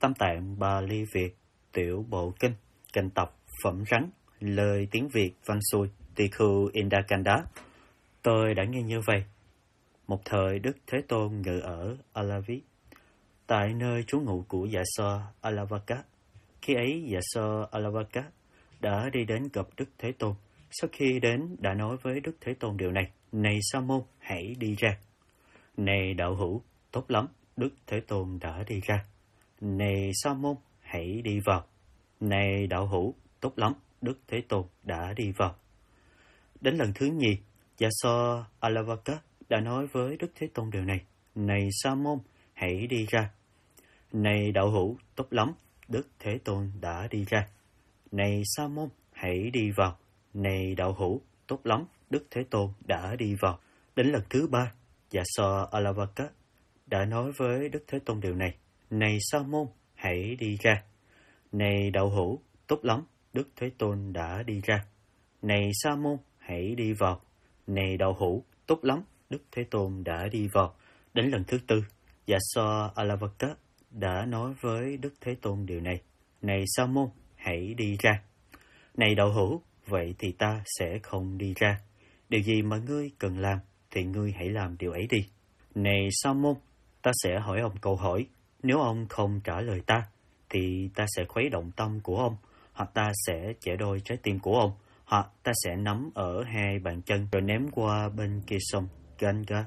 Tam Tạng Bali Việt, Tiểu Bộ Kinh, Kinh Tập, Phẩm Rắn, lời tiếng Việt văn xuôi, Tikhu Indakanda. Tôi đã nghe như vậy. Một thời Đức Thế Tôn ngự ở Alavi, tại nơi trú ngụ của Dạ So Alavaka. Khi ấy Dạ So Alavaka đã đi đến gặp Đức Thế Tôn. Sau khi đến đã nói với Đức Thế Tôn điều này: Này Sa môn, hãy đi ra. Này đạo hữu, tốt lắm, Đức Thế Tôn đã đi ra. Này Sa môn, hãy đi vào. Này đạo hữu, tốt lắm, Đức Thế Tôn đã đi vào. Đến lần thứ nhì, Dạ So Alavaka đã nói với Đức Thế Tôn điều này: Này Sa môn, hãy đi ra. Này đạo hữu, tốt lắm, Đức Thế Tôn đã đi ra. Này Sa môn, hãy đi vào. Này đạo hữu, tốt lắm, Đức Thế Tôn đã đi vào. Đến lần thứ ba, Dạ So Alavaka đã nói với Đức Thế Tôn điều này: Này Sa môn, hãy đi ra. Này đạo hữu, tốt lắm, Đức Thế Tôn đã đi ra. Này Sa môn, hãy đi vào. Này đạo hữu, tốt lắm, Đức Thế Tôn đã đi vào. Đến lần thứ tư, Dạ So Alavaka đã nói với Đức Thế Tôn điều này: Này Sa môn, hãy đi ra. Này đạo hữu, vậy thì ta sẽ không đi ra. Điều gì mà ngươi cần làm thì ngươi hãy làm điều ấy đi. Này Sa môn, ta sẽ hỏi ông câu hỏi. Nếu ông không trả lời ta, thì ta sẽ khuấy động tâm của ông, hoặc ta sẽ chẻ đôi trái tim của ông, hoặc ta sẽ nắm ở hai bàn chân rồi ném qua bên kia sông Ganga.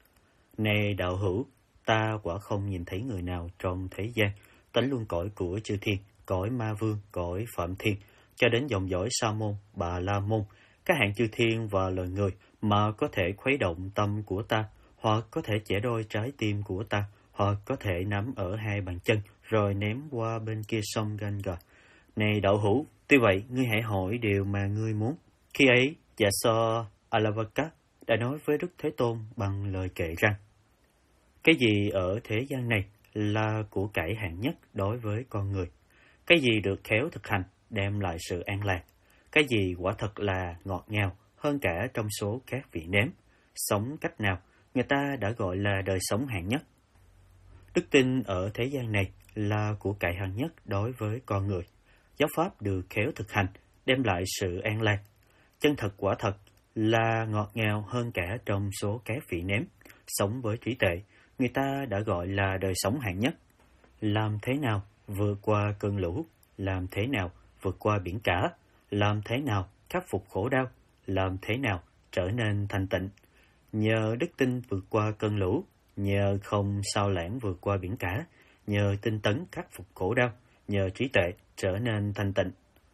Này đạo hữu, ta quả không nhìn thấy người nào trong thế gian tánh luôn cõi của chư thiên, cõi ma vương, cõi phạm thiên, cho đến dòng dõi Sa môn, Bà La môn, các hạng chư thiên và loài người mà có thể khuấy động tâm của ta, hoặc có thể chẻ đôi trái tim của ta, hoặc có thể nắm ở hai bàn chân rồi ném qua bên kia sông Ganga. Này đạo hữu, tuy vậy ngươi hãy hỏi điều mà ngươi muốn. Khi ấy, Dạ So Alavaka đã nói với Đức Thế Tôn bằng lời kệ rằng: Cái gì ở thế gian này là của cải hạng nhất đối với con người? Cái gì được khéo thực hành đem lại sự an lạc? Cái gì quả thật là ngọt ngào hơn cả trong số các vị nếm? Sống cách nào người ta đã gọi là đời sống hạng nhất? Đức tin ở thế gian này là của cải hạng nhất đối với con người. Giáo pháp được khéo thực hành đem lại sự an lạc. Chân thật quả thật là ngọt ngào hơn cả trong số các vị nếm. Sống với trí tuệ, người ta đã gọi là đời sống hạng nhất. Làm thế nào vượt qua cơn lũ? Làm thế nào vượt qua biển cả? Làm thế nào khắc phục khổ đau? Làm thế nào trở nên thanh tịnh? Nhờ đức tin vượt qua cơn lũ, nhờ không sao lãng vượt qua biển cả, nhờ tinh tấn khắc phục khổ đau, nhờ trí tuệ trở nên thanh tịnh.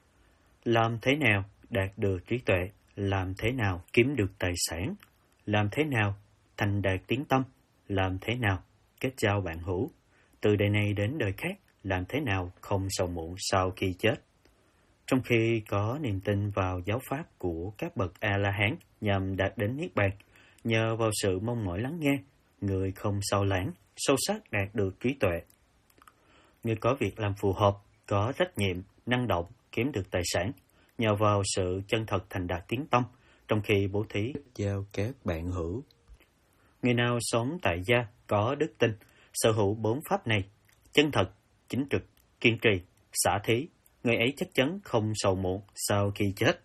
Làm thế nào đạt được trí tuệ? Làm thế nào kiếm được tài sản? Làm thế nào thành đạt tiếng tâm? Làm thế nào kết giao bạn hữu? Từ đời này đến đời khác, làm thế nào không sầu muộn sau khi chết? Trong khi có niềm tin vào giáo pháp của các bậc A-la-hán nhằm đạt đến Niết Bàn, nhờ vào sự mong mỏi lắng nghe, người không sao lãng, sâu sắc đạt được trí tuệ. Người có việc làm phù hợp, có trách nhiệm, năng động, kiếm được tài sản, nhờ vào sự chân thật thành đạt tiếng tâm, trong khi bố thí giao các bạn hữu. Người nào sống tại gia, có đức tin, sở hữu bốn pháp này: chân thật, chính trực, kiên trì, xả thí, người ấy chắc chắn không sầu muộn sau khi chết.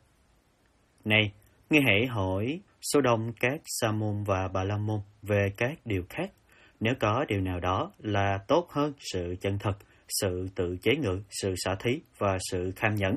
Này, ngươi hãy hỏi số đông các Sa môn và Bà La môn về các điều khác. Nếu có điều nào đó là tốt hơn sự chân thật, sự tự chế ngự, sự xả thí và sự kham nhẫn.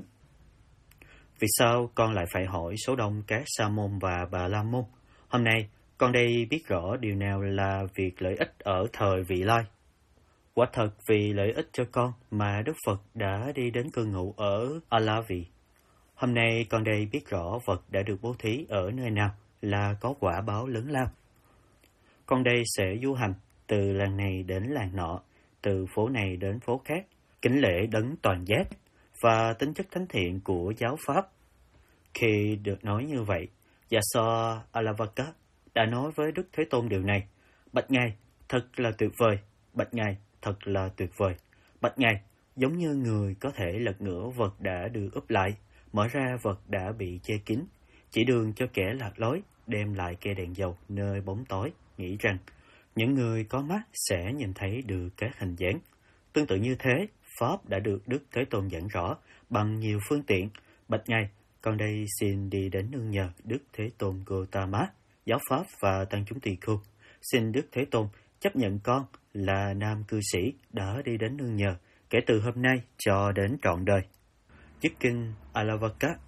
Vì sao con lại phải hỏi số đông các Sa môn và Bà La môn? Hôm nay, con đây biết rõ điều nào là việc lợi ích ở thời vị lai. Quả thật vì lợi ích cho con mà Đức Phật đã đi đến cư ngụ ở Alavi. Hôm nay con đây biết rõ vật đã được bố thí ở nơi nào là có quả báo lớn lao. Con đây sẽ du hành từ làng này đến làng nọ, từ phố này đến phố khác, kính lễ đấng toàn giác và tính chất thánh thiện của giáo pháp. Khi được nói như vậy, Dạ So Alavaka đã nói với Đức Thế Tôn điều này: Bạch Ngài, thật là tuyệt vời. Bạch Ngài, thật là tuyệt vời. Bạch Ngài, giống như người có thể lật ngửa vật đã được úp lại, mở ra vật đã bị che kín, chỉ đường cho kẻ lạc lối, đem lại cây đèn dầu nơi bóng tối, nghĩ rằng những người có mắt sẽ nhìn thấy được các hình dáng. Tương tự như thế, Pháp đã được Đức Thế Tôn giảng rõ bằng nhiều phương tiện. Bạch Ngài, con đây xin đi đến nương nhờ Đức Thế Tôn Gautama, giáo Pháp và tăng chúng tỳ khưu. Xin Đức Thế Tôn chấp nhận con là nam cư sĩ đã đi đến nương nhờ kể từ hôm nay cho đến trọn đời. Dứt kinh Alavaka,